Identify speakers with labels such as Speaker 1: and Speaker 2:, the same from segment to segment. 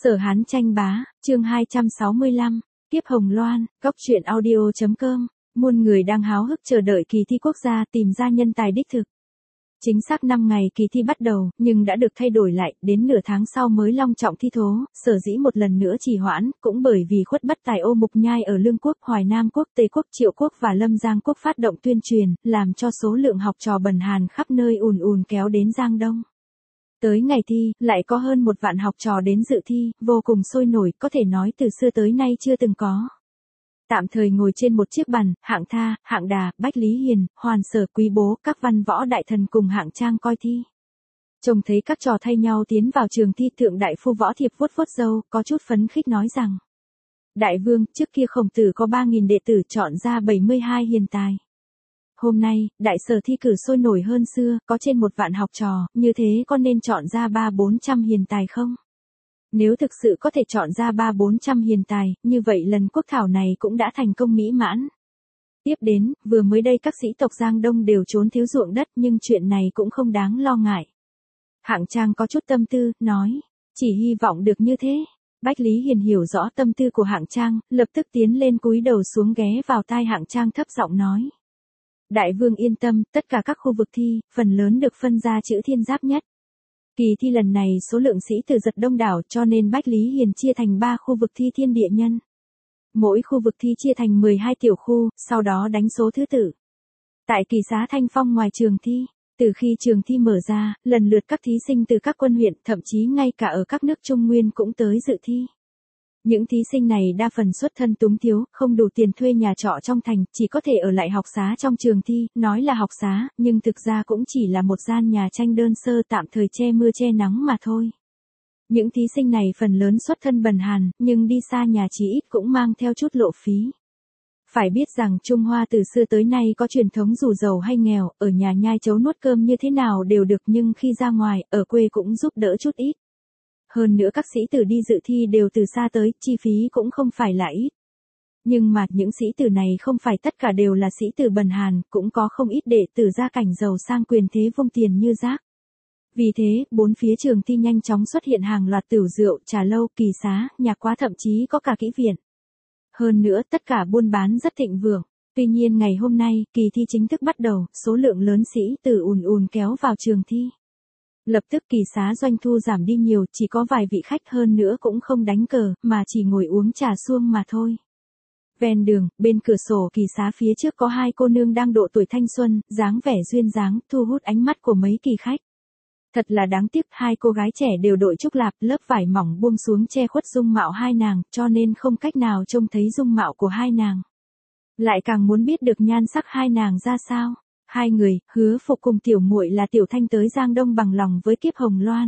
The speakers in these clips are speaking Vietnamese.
Speaker 1: Sở Hán tranh bá, chương 265, Tiếp Hồng Loan, Góc truyện audio.com, muôn người đang háo hức chờ đợi kỳ thi quốc gia tìm ra nhân tài đích thực. Chính xác 5 ngày kỳ thi bắt đầu, nhưng đã được thay đổi lại, đến nửa tháng sau mới long trọng thi thố, sở dĩ một lần nữa trì hoãn, cũng bởi vì Khuất Bất Tài Ô Mục Nhai ở Lương Quốc, Hoài Nam Quốc, Tây Quốc, Triệu Quốc và Lâm Giang Quốc phát động tuyên truyền, làm cho số lượng học trò bần hàn khắp nơi ùn ùn kéo đến Giang Đông. Tới ngày thi, lại có hơn 1 vạn học trò đến dự thi, vô cùng sôi nổi, có thể nói từ xưa tới nay chưa từng có. Tạm thời ngồi trên một chiếc bàn, Hạng Tha, Hạng Đà, Bách Lý Hiền, Hoàn Sở, Quý Bố, các văn võ đại thần cùng Hạng Trang coi thi. Trông thấy các trò thay nhau tiến vào trường thi, Thượng Đại Phu Võ Thiệp vuốt vuốt râu, có chút phấn khích nói rằng: Đại vương, trước kia Khổng Tử có 3.000 đệ tử chọn ra 72 hiền tài. Hôm nay, đại sở thi cử sôi nổi hơn xưa, có trên 1 vạn học trò, như thế có nên chọn ra 300-400 hiền tài không? Nếu thực sự có thể chọn ra 300-400 hiền tài, như vậy lần quốc thảo này cũng đã thành công mỹ mãn. Tiếp đến, vừa mới đây các sĩ tộc Giang Đông đều trốn thiếu ruộng đất, nhưng chuyện này cũng không đáng lo ngại. Hạng Trang có chút tâm tư, nói: Chỉ hy vọng được như thế. Bách Lý Hiền hiểu rõ tâm tư của Hạng Trang, lập tức tiến lên cúi đầu xuống ghé vào tai Hạng Trang thấp giọng nói: Đại vương yên tâm, tất cả các khu vực thi, phần lớn được phân ra chữ thiên giáp nhất. Kỳ thi lần này số lượng sĩ tử giật đông đảo, cho nên Bách Lý Hiền chia thành 3 khu vực thi thiên địa nhân. Mỗi khu vực thi chia thành 12 tiểu khu, sau đó đánh số thứ tự. Tại kỳ xá Thanh Phong ngoài trường thi, từ khi trường thi mở ra, lần lượt các thí sinh từ các quân huyện, thậm chí ngay cả ở các nước Trung Nguyên cũng tới dự thi. Những thí sinh này đa phần xuất thân túng thiếu, không đủ tiền thuê nhà trọ trong thành, chỉ có thể ở lại học xá trong trường thi, nói là học xá, nhưng thực ra cũng chỉ là một gian nhà tranh đơn sơ tạm thời che mưa che nắng mà thôi. Những thí sinh này phần lớn xuất thân bần hàn, nhưng đi xa nhà chí ít cũng mang theo chút lộ phí. Phải biết rằng Trung Hoa từ xưa tới nay có truyền thống dù giàu hay nghèo, ở nhà nhai chấu nuốt cơm như thế nào đều được, nhưng khi ra ngoài, ở quê cũng giúp đỡ chút ít. Hơn nữa các sĩ tử đi dự thi đều từ xa tới, chi phí cũng không phải là ít. Nhưng mà những sĩ tử này không phải tất cả đều là sĩ tử bần hàn, cũng có không ít đệ tử gia cảnh giàu sang quyền thế vung tiền như rác. Vì thế, bốn phía trường thi nhanh chóng xuất hiện hàng loạt tửu rượu, trà lâu, kỳ xá, nhạc quá, thậm chí có cả kỹ viện. Hơn nữa, tất cả buôn bán rất thịnh vượng. Tuy nhiên ngày hôm nay, kỳ thi chính thức bắt đầu, số lượng lớn sĩ tử ùn ùn kéo vào trường thi. Lập tức kỳ xá doanh thu giảm đi nhiều, chỉ có vài vị khách, hơn nữa cũng không đánh cờ, mà chỉ ngồi uống trà suông mà thôi. Ven đường, bên cửa sổ kỳ xá phía trước có 2 cô nương đang độ tuổi thanh xuân, dáng vẻ duyên dáng, thu hút ánh mắt của mấy kỳ khách. Thật là đáng tiếc, 2 cô gái trẻ đều đội trúc lạp, lớp vải mỏng buông xuống che khuất dung mạo hai nàng, cho nên không cách nào trông thấy dung mạo của hai nàng. Lại càng muốn biết được nhan sắc hai nàng ra sao. Hai người, Hứa Phục cùng tiểu muội là Tiểu Thanh tới Giang Đông bằng lòng với Kiếp Hồng Loan.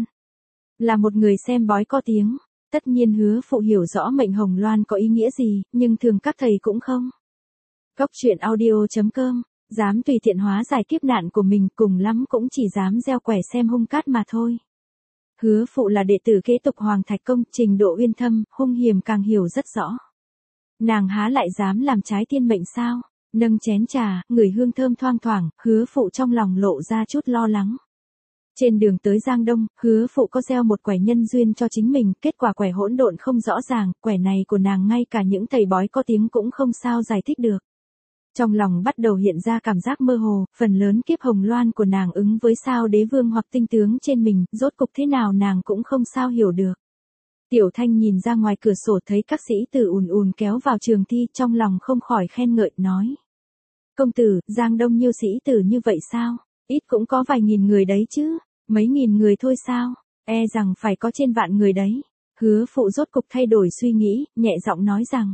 Speaker 1: Là một người xem bói có tiếng, tất nhiên Hứa Phụ hiểu rõ mệnh Hồng Loan có ý nghĩa gì, nhưng thường các thầy cũng không. Góc truyện audio.com, dám tùy tiện hóa giải kiếp nạn của mình, cùng lắm cũng chỉ dám gieo quẻ xem hung cát mà thôi. Hứa Phụ là đệ tử kế tục Hoàng Thạch Công, trình độ uyên thâm, hung hiểm càng hiểu rất rõ. Nàng há lại dám làm trái thiên mệnh sao? Nâng chén trà, ngửi hương thơm thoang thoảng, Hứa Phụ trong lòng lộ ra chút lo lắng. Trên đường tới Giang Đông, Hứa Phụ có gieo một quẻ nhân duyên cho chính mình, kết quả quẻ hỗn độn không rõ ràng, quẻ này của nàng ngay cả những thầy bói có tiếng cũng không sao giải thích được. Trong lòng bắt đầu hiện ra cảm giác mơ hồ, phần lớn kiếp hồng loan của nàng ứng với sao đế vương hoặc tinh tướng trên mình, rốt cục thế nào nàng cũng không sao hiểu được. Tiểu Thanh nhìn ra ngoài cửa sổ thấy các sĩ tử ùn ùn kéo vào trường thi, trong lòng không khỏi khen ngợi, nói: Công tử, Giang Đông nhiều sĩ tử như vậy sao? Ít cũng có vài nghìn người đấy chứ, mấy nghìn người thôi sao? E rằng phải có trên vạn người đấy. Hứa Phụ rốt cục thay đổi suy nghĩ, nhẹ giọng nói rằng: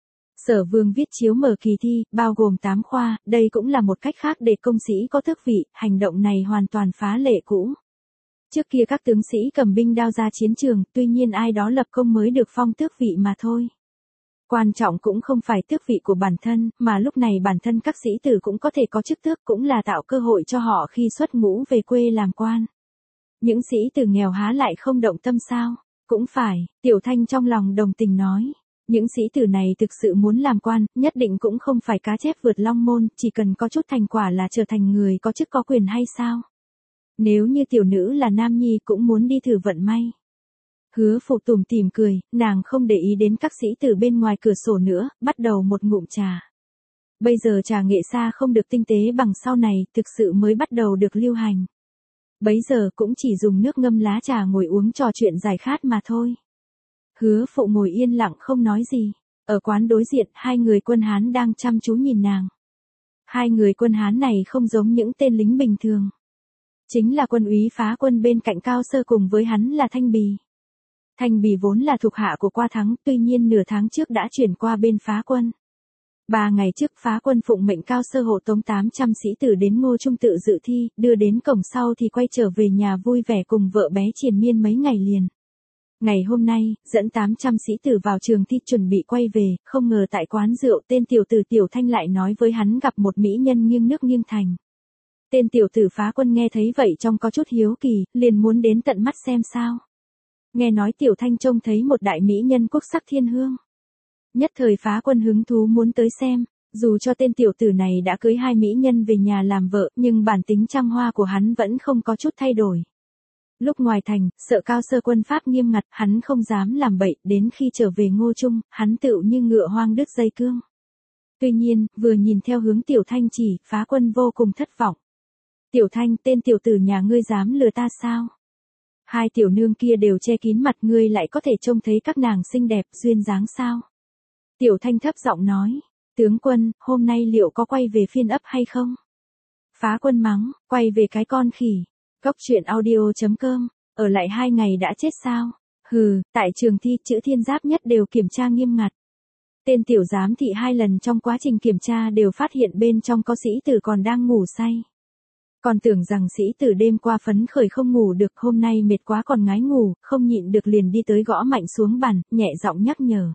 Speaker 1: Sở Vương viết chiếu mở kỳ thi, bao gồm 8 khoa, đây cũng là một cách khác để công sĩ có tước vị, hành động này hoàn toàn phá lệ cũ. Trước kia các tướng sĩ cầm binh đao ra chiến trường, tuy nhiên ai đó lập công mới được phong tước vị mà thôi. Quan trọng cũng không phải tước vị của bản thân, mà lúc này bản thân các sĩ tử cũng có thể có chức tước, cũng là tạo cơ hội cho họ khi xuất ngũ về quê làm quan. Những sĩ tử nghèo há lại không động tâm sao? Cũng phải, Tiểu Thanh trong lòng đồng tình nói. Những sĩ tử này thực sự muốn làm quan, nhất định cũng không phải cá chép vượt long môn, chỉ cần có chút thành quả là trở thành người có chức có quyền hay sao? Nếu như tiểu nữ là nam nhi cũng muốn đi thử vận may. Hứa Phụ tủm tỉm cười, nàng không để ý đến các sĩ tử bên ngoài cửa sổ nữa, bắt đầu một ngụm trà. Bây giờ trà nghệ xa không được tinh tế bằng sau này, thực sự mới bắt đầu được lưu hành. Bấy giờ cũng chỉ dùng nước ngâm lá trà ngồi uống trò chuyện giải khát mà thôi. Hứa Phụ ngồi yên lặng không nói gì. Ở quán đối diện, hai người quân Hán đang chăm chú nhìn nàng. Hai người quân Hán này không giống những tên lính bình thường. Chính là quân úy phá quân bên cạnh Cao Sơ cùng với hắn là Thanh Bì. Thanh Bì vốn là thuộc hạ của Qua Thắng, tuy nhiên nửa tháng trước đã chuyển qua bên phá quân. 3 ngày trước phá quân phụng mệnh Cao Sơ hộ tống 800 sĩ tử đến Ngô Trung tự dự thi, đưa đến cổng sau thì quay trở về nhà vui vẻ cùng vợ bé triền miên mấy ngày liền. Ngày hôm nay, dẫn 800 sĩ tử vào trường thi chuẩn bị quay về, không ngờ tại quán rượu tên tiểu tử Tiểu Thanh lại nói với hắn gặp một mỹ nhân nghiêng nước nghiêng thành. Tên tiểu tử phá quân nghe thấy vậy trông có chút hiếu kỳ, liền muốn đến tận mắt xem sao. Nghe nói Tiểu Thanh trông thấy một đại mỹ nhân quốc sắc thiên hương. Nhất thời phá quân hứng thú muốn tới xem, dù cho tên tiểu tử này đã cưới 2 mỹ nhân về nhà làm vợ, nhưng bản tính trăng hoa của hắn vẫn không có chút thay đổi. Lúc ngoài thành, sợ Cao Sơ quân pháp nghiêm ngặt, hắn không dám làm bậy, đến khi trở về Ngô Trung, hắn tựu như ngựa hoang đứt dây cương. Tuy nhiên, vừa nhìn theo hướng Tiểu Thanh chỉ, phá quân vô cùng thất vọng. Tiểu Thanh, tên tiểu tử nhà ngươi dám lừa ta sao? 2 tiểu nương kia đều che kín mặt, ngươi lại có thể trông thấy các nàng xinh đẹp, duyên dáng sao? Tiểu Thanh thấp giọng nói, tướng quân, hôm nay liệu có quay về phiên ấp hay không? Phá quân mắng, quay về cái con khỉ. Cốc truyện audio.com, ở lại 2 ngày đã chết sao? Hừ, tại trường thi chữ thiên giáp nhất đều kiểm tra nghiêm ngặt. Tên tiểu giám thị 2 lần trong quá trình kiểm tra đều phát hiện bên trong có sĩ tử còn đang ngủ say. Còn tưởng rằng sĩ tử đêm qua phấn khởi không ngủ được, hôm nay mệt quá còn ngái ngủ, không nhịn được liền đi tới gõ mạnh xuống bàn, nhẹ giọng nhắc nhở.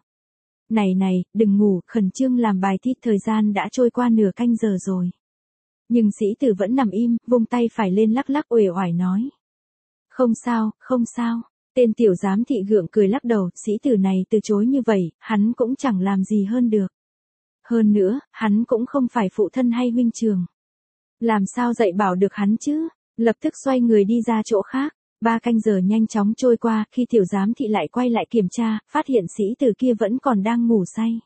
Speaker 1: Này, đừng ngủ, khẩn trương làm bài thi, thời gian đã trôi qua nửa canh giờ rồi. Nhưng sĩ tử vẫn nằm im, vung tay phải lên lắc lắc uể oải nói. Không sao, tên tiểu giám thị gượng cười lắc đầu, sĩ tử này từ chối như vậy, hắn cũng chẳng làm gì hơn được. Hơn nữa, hắn cũng không phải phụ thân hay huynh trường. Làm sao dạy bảo được hắn chứ, lập tức xoay người đi ra chỗ khác. 3 canh giờ nhanh chóng trôi qua, khi tiểu giám thị lại quay lại kiểm tra, phát hiện sĩ tử kia vẫn còn đang ngủ say.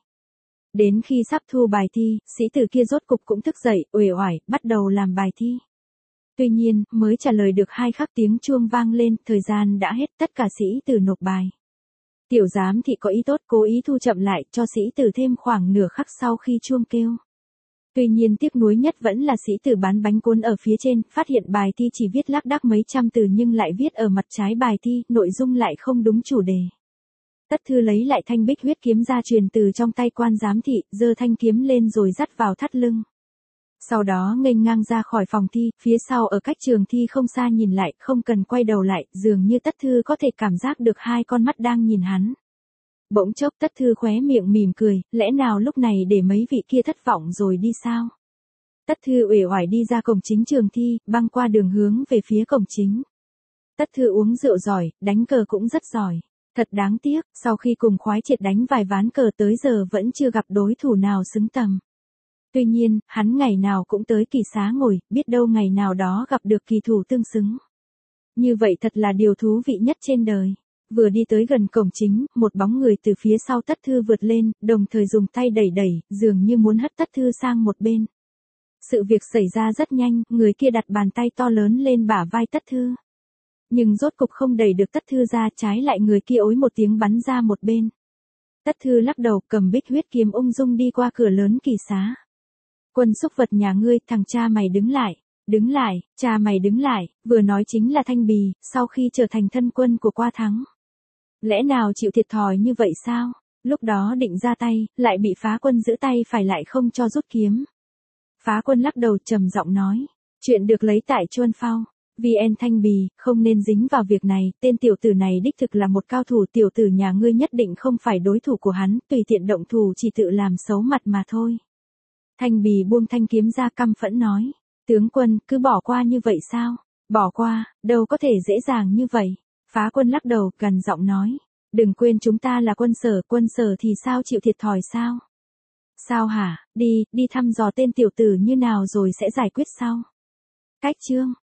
Speaker 1: Đến khi sắp thu bài thi, sĩ tử kia rốt cục cũng thức dậy, uể oải, bắt đầu làm bài thi. Tuy nhiên, mới trả lời được 2 khắc tiếng chuông vang lên, thời gian đã hết, tất cả sĩ tử nộp bài. Tiểu giám thị có ý tốt cố ý thu chậm lại, cho sĩ tử thêm khoảng nửa khắc sau khi chuông kêu. Tuy nhiên tiếc nuối nhất vẫn là sĩ tử bán bánh cuốn ở phía trên, phát hiện bài thi chỉ viết lác đác mấy trăm từ nhưng lại viết ở mặt trái bài thi, nội dung lại không đúng chủ đề. Tất Thư lấy lại thanh bích huyết kiếm ra truyền từ trong tay quan giám thị, giơ thanh kiếm lên rồi dắt vào thắt lưng. Sau đó nghênh ngang ra khỏi phòng thi, phía sau ở cách trường thi không xa nhìn lại, không cần quay đầu lại, dường như Tất Thư có thể cảm giác được 2 con mắt đang nhìn hắn. Bỗng chốc Tất Thư khóe miệng mỉm cười, lẽ nào lúc này để mấy vị kia thất vọng rồi đi sao? Tất Thư uể oải đi ra cổng chính trường thi, băng qua đường hướng về phía cổng chính. Tất Thư uống rượu giỏi, đánh cờ cũng rất giỏi. Thật đáng tiếc, sau khi cùng Khoái Triệt đánh vài ván cờ tới giờ vẫn chưa gặp đối thủ nào xứng tầm. Tuy nhiên, hắn ngày nào cũng tới kỳ xá ngồi, biết đâu ngày nào đó gặp được kỳ thủ tương xứng. Như vậy thật là điều thú vị nhất trên đời. Vừa đi tới gần cổng chính, một bóng người từ phía sau Tất Thư vượt lên, đồng thời dùng tay đẩy, dường như muốn hất Tất Thư sang một bên. Sự việc xảy ra rất nhanh, người kia đặt bàn tay to lớn lên bả vai Tất Thư. Nhưng rốt cục không đẩy được Tất Thư ra, trái lại người kia ối một tiếng bắn ra một bên. Tất Thư lắc đầu, cầm bích huyết kiếm ung dung đi qua cửa lớn kỳ xá. Quân xúc vật nhà ngươi, thằng cha mày đứng lại, cha mày đứng lại, vừa nói chính là Thanh Bì, sau khi trở thành thân quân của Qua Thắng. Lẽ nào chịu thiệt thòi như vậy sao? Lúc đó định ra tay, lại bị phá quân giữ tay phải lại không cho rút kiếm. Phá quân lắc đầu trầm giọng nói, chuyện được lấy tại Chuân Phao. VN Thanh Bì, không nên dính vào việc này, tên tiểu tử này đích thực là một cao thủ, tiểu tử nhà ngươi nhất định không phải đối thủ của hắn, tùy tiện động thủ chỉ tự làm xấu mặt mà thôi. Thanh Bì buông thanh kiếm ra căm phẫn nói, tướng quân, cứ bỏ qua như vậy sao? Bỏ qua, đâu có thể dễ dàng như vậy. Phá quân lắc đầu, gần giọng nói, đừng quên chúng ta là quân sở thì sao chịu thiệt thòi sao? Sao hả, đi thăm dò tên tiểu tử như nào rồi sẽ giải quyết sau. Cách chương.